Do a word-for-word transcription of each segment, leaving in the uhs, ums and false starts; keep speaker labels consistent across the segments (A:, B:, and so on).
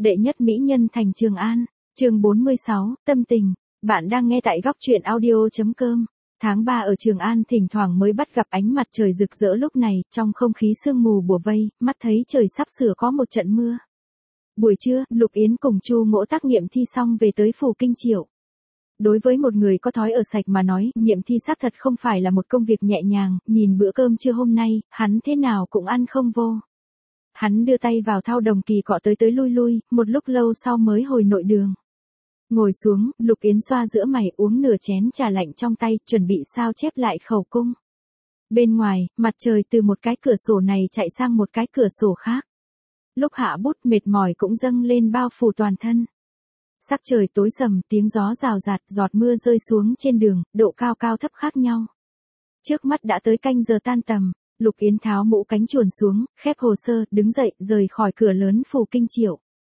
A: Đệ nhất mỹ nhân thành Trường An, chương bốn mươi sáu, tâm tình. Bạn đang nghe tại góc truyện audio chấm com. Tháng ba ở Trường An thỉnh thoảng mới bắt gặp ánh mặt trời rực rỡ lúc này, trong không khí sương mù bủa vây, mắt thấy trời sắp sửa có một trận mưa. Buổi trưa, Lục Yến cùng Chu Mỗ tác nghiệm thi xong về tới phủ Kinh Triệu. Đối với một người có thói ở sạch mà nói, nghiệm thi xác thật không phải là một công việc nhẹ nhàng, nhìn bữa cơm trưa hôm nay, hắn thế nào cũng ăn không vô. Hắn đưa tay vào thau đồng kỳ cọ tới tới lui lui, một lúc lâu sau mới hồi nội đường. Ngồi xuống, Lục Yến xoa giữa mày uống nửa chén trà lạnh trong tay, chuẩn bị sao chép lại khẩu cung. Bên ngoài, mặt trời từ một cái cửa sổ này chạy sang một cái cửa sổ khác. Lúc hạ bút mệt mỏi cũng dâng lên bao phủ toàn thân. Sắc trời tối sầm, tiếng gió rào rạt, giọt mưa rơi xuống trên đường, độ cao cao thấp khác nhau. Trước mắt đã tới canh giờ tan tầm. Lục Yến tháo mũ cánh chuồn xuống, khép hồ sơ, đứng dậy, rời khỏi cửa lớn phủ Kinh Triệu.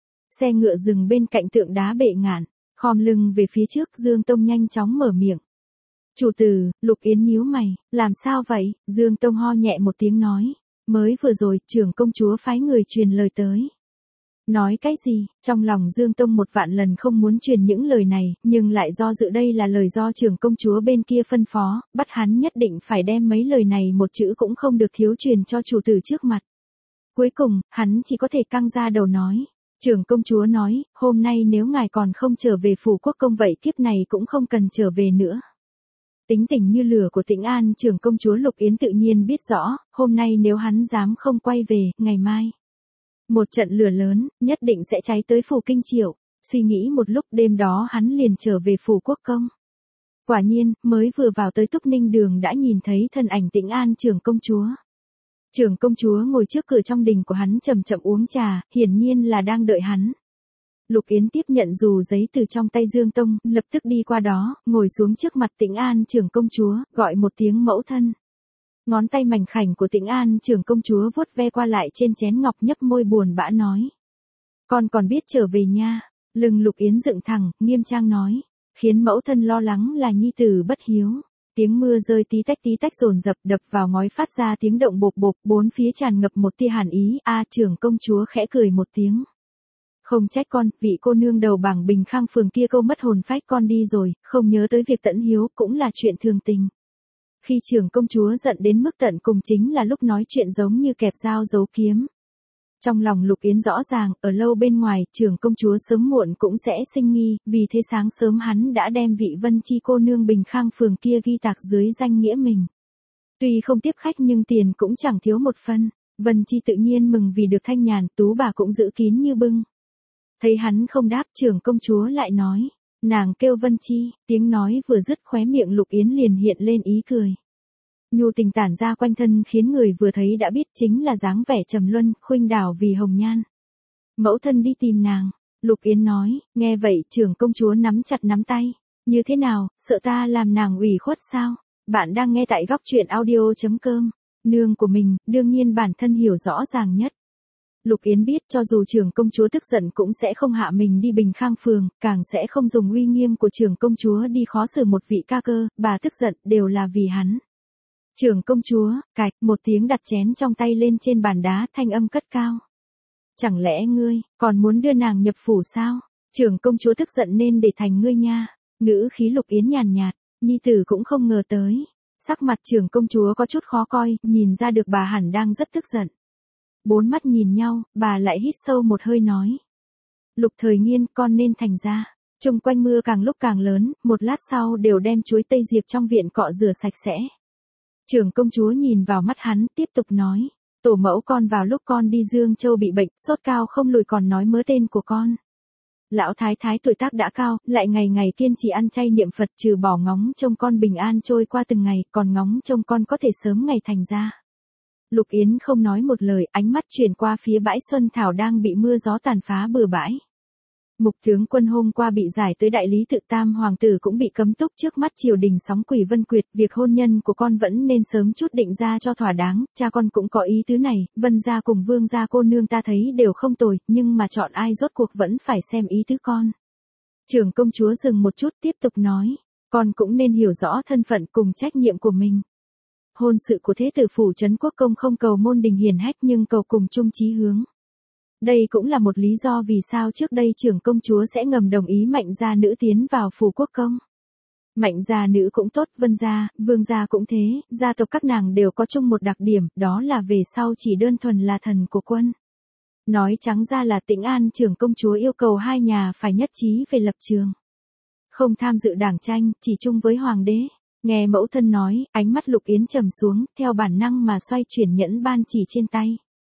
A: Xe ngựa dừng bên cạnh tượng đá bệ ngạn, khom lưng về phía trước, Dương Tông nhanh chóng mở miệng. Chủ tử, Lục Yến nhíu mày, làm sao vậy? Dương Tông ho nhẹ một tiếng nói, mới vừa rồi, trưởng công chúa phái người truyền lời tới. Nói cái gì? Trong lòng Dương Tông một vạn lần không muốn truyền những lời này, nhưng lại do dự đây là lời do trưởng công chúa bên kia phân phó, bắt hắn nhất định phải đem mấy lời này một chữ cũng không được thiếu truyền cho chủ tử trước mặt. Cuối cùng, hắn chỉ có thể căng ra đầu nói. Trưởng công chúa nói, hôm nay nếu ngài còn không trở về phủ quốc công vậy kiếp này cũng không cần trở về nữa. Tính tình như lửa của Tĩnh An trưởng công chúa Lục Yến tự nhiên biết rõ, hôm nay nếu hắn dám không quay về, ngày mai. Một trận lửa lớn, nhất định sẽ cháy tới phủ Kinh Triệu. Suy nghĩ một lúc đêm đó hắn liền trở về phủ quốc công. Quả nhiên, mới vừa vào tới Túc Ninh đường đã nhìn thấy thân ảnh Tĩnh An trưởng công chúa. Trưởng công chúa ngồi trước cửa trong đình của hắn chậm chậm uống trà, hiển nhiên là đang đợi hắn. Lục Yến tiếp nhận dù giấy từ trong tay Dương Tông, lập tức đi qua đó, ngồi xuống trước mặt Tĩnh An trưởng công chúa, gọi một tiếng mẫu thân. Ngón tay mảnh khảnh của Tĩnh An trưởng công chúa vuốt ve qua lại trên chén ngọc, nhấp môi buồn bã nói. Con còn biết trở về nha. Lưng Lục Yến dựng thẳng, nghiêm trang nói. Khiến mẫu thân lo lắng là nhi tử bất hiếu. Tiếng mưa rơi tí tách tí tách dồn dập đập vào ngói phát ra tiếng động bộp bộp, bốn phía tràn ngập một tia hàn ý. A trưởng công chúa khẽ cười một tiếng. Không trách con, vị cô nương đầu bảng Bình Khang phường kia câu mất hồn phách con đi rồi, không nhớ tới việc tẫn hiếu cũng là chuyện thường tình. Khi trưởng công chúa giận đến mức tận cùng chính là lúc nói chuyện giống như kẹp dao giấu kiếm. Trong lòng Lục Yến rõ ràng, ở lâu bên ngoài, trưởng công chúa sớm muộn cũng sẽ sinh nghi, vì thế sáng sớm hắn đã đem vị Vân Chi cô nương Bình Khang phường kia ghi tạc dưới danh nghĩa mình. Tuy không tiếp khách nhưng tiền cũng chẳng thiếu một phân, Vân Chi tự nhiên mừng vì được thanh nhàn, tú bà cũng giữ kín như bưng. Thấy hắn không đáp, trưởng công chúa lại nói. Nàng kêu Vân Chi, tiếng nói vừa dứt khóe miệng Lục Yến liền hiện lên ý cười. Nhu tình tản ra quanh thân khiến người vừa thấy đã biết chính là dáng vẻ trầm luân, khuynh đảo vì hồng nhan. Mẫu thân đi tìm nàng, Lục Yến nói, nghe vậy trưởng công chúa nắm chặt nắm tay. Như thế nào, sợ ta làm nàng ủy khuất sao? Bạn đang nghe tại góc truyện audio chấm com. Nương của mình, đương nhiên bản thân hiểu rõ ràng nhất. Lục Yến biết cho dù trưởng công chúa tức giận cũng sẽ không hạ mình đi Bình Khang phường, càng sẽ không dùng uy nghiêm của trưởng công chúa đi khó xử một vị ca cơ, bà tức giận đều là vì hắn. Trưởng công chúa, cạch, một tiếng đặt chén trong tay lên trên bàn đá, thanh âm cất cao. Chẳng lẽ ngươi, còn muốn đưa nàng nhập phủ sao? Trưởng công chúa tức giận nên để thành ngươi nha. Ngữ khí Lục Yến nhàn nhạt, nhi tử cũng không ngờ tới. Sắc mặt trưởng công chúa có chút khó coi, nhìn ra được bà hẳn đang rất tức giận. Bốn mắt nhìn nhau, bà lại hít sâu một hơi nói. Lục Thời Nghiên, con nên thành ra. Chung quanh mưa càng lúc càng lớn, một lát sau đều đem chuối tây diệp trong viện cọ rửa sạch sẽ. Trưởng công chúa nhìn vào mắt hắn, tiếp tục nói. Tổ mẫu con vào lúc con đi Dương Châu bị bệnh, sốt cao không lùi còn nói mớ tên của con. Lão thái thái tuổi tác đã cao, lại ngày ngày kiên trì ăn chay niệm Phật, trừ bỏ ngóng trông con bình an trôi qua từng ngày, còn ngóng trông con có thể sớm ngày thành ra. Lục Yến không nói một lời, ánh mắt chuyển qua phía bãi Xuân Thảo đang bị mưa gió tàn phá bừa bãi. Mục tướng quân hôm qua bị giải tới đại lý tự, tam hoàng tử cũng bị cấm túc, trước mắt triều đình sóng quỷ vân quyệt, việc hôn nhân của con vẫn nên sớm chút định ra cho thỏa đáng, cha con cũng có ý tứ này, Vân gia cùng Vương gia cô nương ta thấy đều không tồi, nhưng mà chọn ai rốt cuộc vẫn phải xem ý tứ con. Trưởng công chúa dừng một chút tiếp tục nói, con cũng nên hiểu rõ thân phận cùng trách nhiệm của mình. Hôn sự của thế tử phủ trấn quốc công không cầu môn đình hiển hách nhưng cầu cùng chung chí hướng. Đây cũng là một lý do vì sao trước đây trưởng công chúa sẽ ngầm đồng ý Mạnh gia nữ tiến vào phủ quốc công. Mạnh gia nữ cũng tốt, Vân gia, Vương gia cũng thế, gia tộc các nàng đều có chung một đặc điểm, đó là về sau chỉ đơn thuần là thần của quân. Nói trắng ra là Tĩnh An trưởng công chúa yêu cầu hai nhà phải nhất trí về lập trường. Không tham dự đảng tranh, chỉ chung với hoàng đế. Nghe mẫu thân nói, ánh mắt Lục Yến trầm xuống, theo bản năng mà xoay chuyển nhẫn ban chỉ trên tay.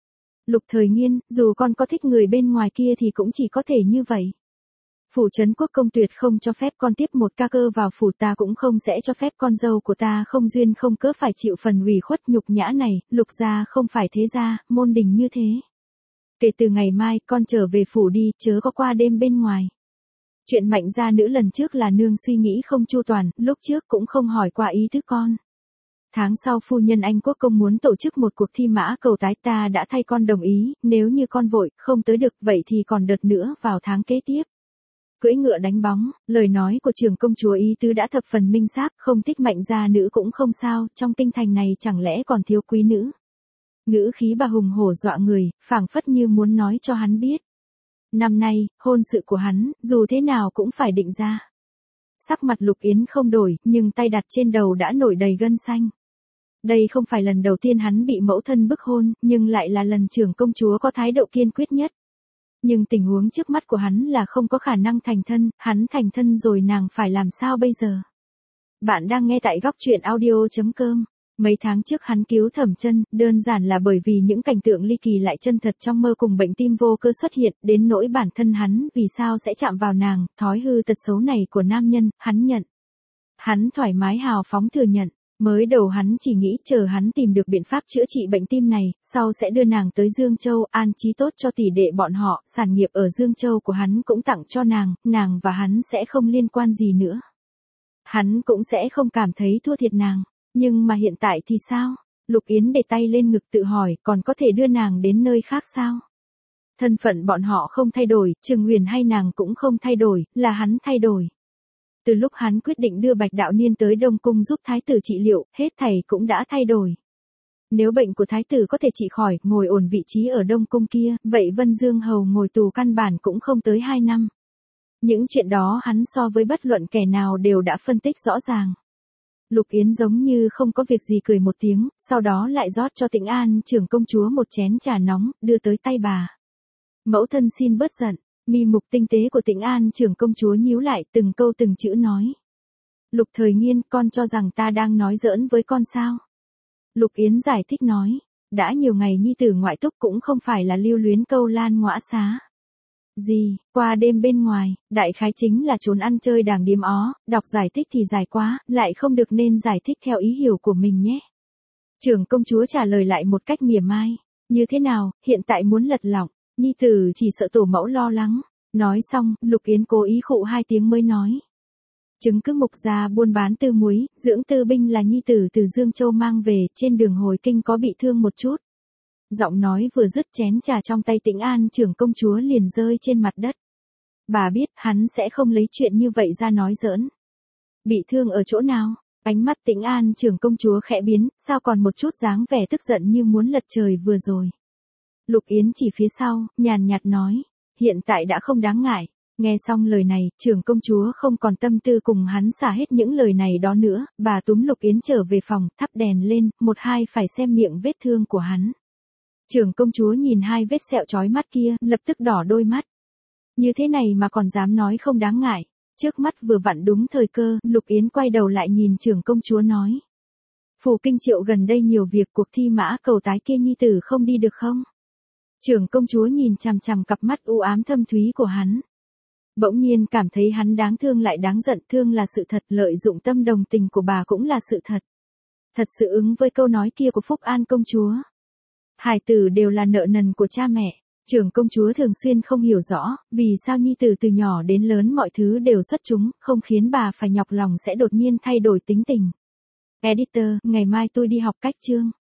A: Lục Thời Nghiên, dù con có thích người bên ngoài kia thì cũng chỉ có thể như vậy. Phủ trấn quốc công tuyệt không cho phép con tiếp một ca cơ vào phủ, ta cũng không sẽ cho phép con dâu của ta không duyên không cớ phải chịu phần ủy khuất nhục nhã này, Lục gia không phải thế gia, môn đình như thế. Kể từ ngày mai, con trở về phủ đi, chớ có qua đêm bên ngoài. Chuyện Mạnh gia nữ lần trước là nương suy nghĩ không chu toàn, lúc trước cũng không hỏi qua ý tứ con. Tháng sau phu nhân Anh quốc công muốn tổ chức một cuộc thi mã cầu tái, ta đã thay con đồng ý, nếu như con vội, không tới được, vậy thì còn đợt nữa vào tháng kế tiếp. Cưỡi ngựa đánh bóng, lời nói của trưởng công chúa ý tứ đã thập phần minh xác, không thích Mạnh gia nữ cũng không sao, trong tinh thành này chẳng lẽ còn thiếu quý nữ. Ngữ khí bà hùng hổ dọa người, phảng phất như muốn nói cho hắn biết. Năm nay, hôn sự của hắn, dù thế nào cũng phải định ra. Sắc mặt Lục Yến không đổi, nhưng tay đặt trên đầu đã nổi đầy gân xanh. Đây không phải lần đầu tiên hắn bị mẫu thân bức hôn, nhưng lại là lần trưởng công chúa có thái độ kiên quyết nhất. Nhưng tình huống trước mắt của hắn là không có khả năng thành thân, hắn thành thân rồi nàng phải làm sao bây giờ? Bạn đang nghe tại góc truyện audio chấm com. Mấy tháng trước hắn cứu Thẩm Chân, đơn giản là bởi vì những cảnh tượng ly kỳ lại chân thật trong mơ cùng bệnh tim vô cơ xuất hiện, đến nỗi bản thân hắn vì sao sẽ chạm vào nàng, thói hư tật xấu này của nam nhân, hắn nhận. Hắn thoải mái hào phóng thừa nhận, mới đầu hắn chỉ nghĩ chờ hắn tìm được biện pháp chữa trị bệnh tim này, sau sẽ đưa nàng tới Dương Châu, an trí tốt cho tỷ đệ bọn họ, sản nghiệp ở Dương Châu của hắn cũng tặng cho nàng, nàng và hắn sẽ không liên quan gì nữa. Hắn cũng sẽ không cảm thấy thua thiệt nàng. Nhưng mà hiện tại thì sao? Lục Yến để tay lên ngực tự hỏi, còn có thể đưa nàng đến nơi khác sao? Thân phận bọn họ không thay đổi, Trừng Huyền hay nàng cũng không thay đổi, là hắn thay đổi. Từ lúc hắn quyết định đưa Bạch Đạo Niên tới Đông Cung giúp thái tử trị liệu, hết thảy cũng đã thay đổi. Nếu bệnh của thái tử có thể trị khỏi, ngồi ổn vị trí ở Đông Cung kia, vậy Vân Dương Hầu ngồi tù căn bản cũng không tới hai năm. Những chuyện đó hắn so với bất luận kẻ nào đều đã phân tích rõ ràng. Lục Yến giống như không có việc gì cười một tiếng, sau đó lại rót cho Tĩnh An trưởng công chúa một chén trà nóng, đưa tới tay bà. Mẫu thân xin bớt giận, mi mục tinh tế của Tĩnh An trưởng công chúa nhíu lại từng câu từng chữ nói. Lục Thời Nghiên, con cho rằng ta đang nói giỡn với con sao? Lục Yến giải thích nói, đã nhiều ngày nhi tử ngoại túc cũng không phải là lưu luyến câu lan ngõa xá. Gì, qua đêm bên ngoài, đại khái chính là trốn ăn chơi đàng điếm ó, đọc giải thích thì dài quá, lại không được nên giải thích theo ý hiểu của mình nhé. Trưởng công chúa trả lời lại một cách mỉa mai, như thế nào, hiện tại muốn lật lọng, nhi tử chỉ sợ tổ mẫu lo lắng. Nói xong, Lục Yến cố ý khụ hai tiếng mới nói. Chứng cứ mục gia buôn bán tư muối, dưỡng tư binh là nhi tử từ Dương Châu mang về, trên đường hồi kinh có bị thương một chút. Giọng nói vừa dứt chén trà trong tay Tĩnh An trưởng công chúa liền rơi trên mặt đất. Bà biết hắn sẽ không lấy chuyện như vậy ra nói giỡn. Bị thương ở chỗ nào? Ánh mắt Tĩnh An trưởng công chúa khẽ biến, sao còn một chút dáng vẻ tức giận như muốn lật trời vừa rồi. Lục Yến chỉ phía sau, nhàn nhạt nói, hiện tại đã không đáng ngại. Nghe xong lời này, trưởng công chúa không còn tâm tư cùng hắn xả hết những lời này đó nữa, bà túm Lục Yến trở về phòng, thắp đèn lên, một hai phải xem miệng vết thương của hắn. Trưởng công chúa nhìn hai vết sẹo chói mắt kia, lập tức đỏ đôi mắt. Như thế này mà còn dám nói không đáng ngại. Trước mắt vừa vặn đúng thời cơ, Lục Yến quay đầu lại nhìn trưởng công chúa nói. Phủ Kinh Triệu gần đây nhiều việc, cuộc thi mã cầu tái kia nhi tử không đi được không? Trưởng công chúa nhìn chằm chằm cặp mắt u ám thâm thúy của hắn. Bỗng nhiên cảm thấy hắn đáng thương lại đáng giận, thương là sự thật, lợi dụng tâm đồng tình của bà cũng là sự thật. Thật sự ứng với câu nói kia của Phúc An công chúa. Hài tử đều là nợ nần của cha mẹ. Trưởng công chúa thường xuyên không hiểu rõ, vì sao nhi tử từ nhỏ đến lớn mọi thứ đều xuất chúng, không khiến bà phải nhọc lòng sẽ đột nhiên thay đổi tính tình. Editor, ngày mai tôi đi học cách chương.